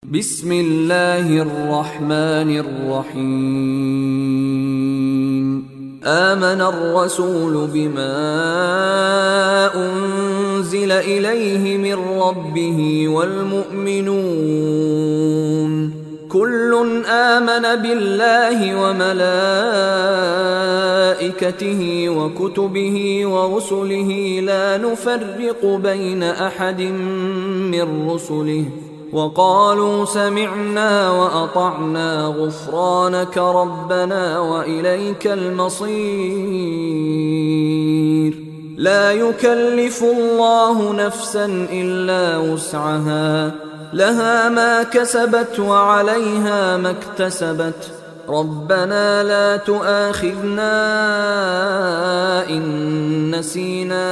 بسم الله الرحمن الرحيم. آمن الرسول بما أنزل إليه من ربه والمؤمنون كل آمن بالله وملائكته وكتبه ورسله لا نفرق بين أحد من رسله وقالوا سمعنا وأطعنا غفرانك ربنا وإليك المصير. لا يكلف الله نفسا إلا وسعها، لها ما كسبت وعليها ما اكتسبت. ربنا لا تؤاخذنا إن نسينا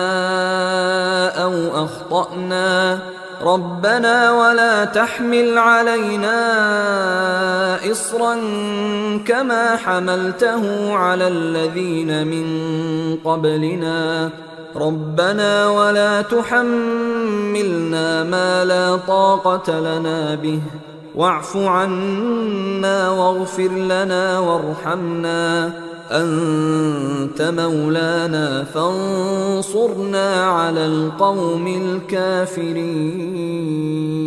أو أخطأنا، ربنا ولا تحمل علينا إصرا كما حملته على الذين من قبلنا، ربنا ولا تحملنا ما لا طاقة لنا به، واعف عنا واغفر لنا وارحمنا، أنت مولانا فانصرنا على القوم الكافرين.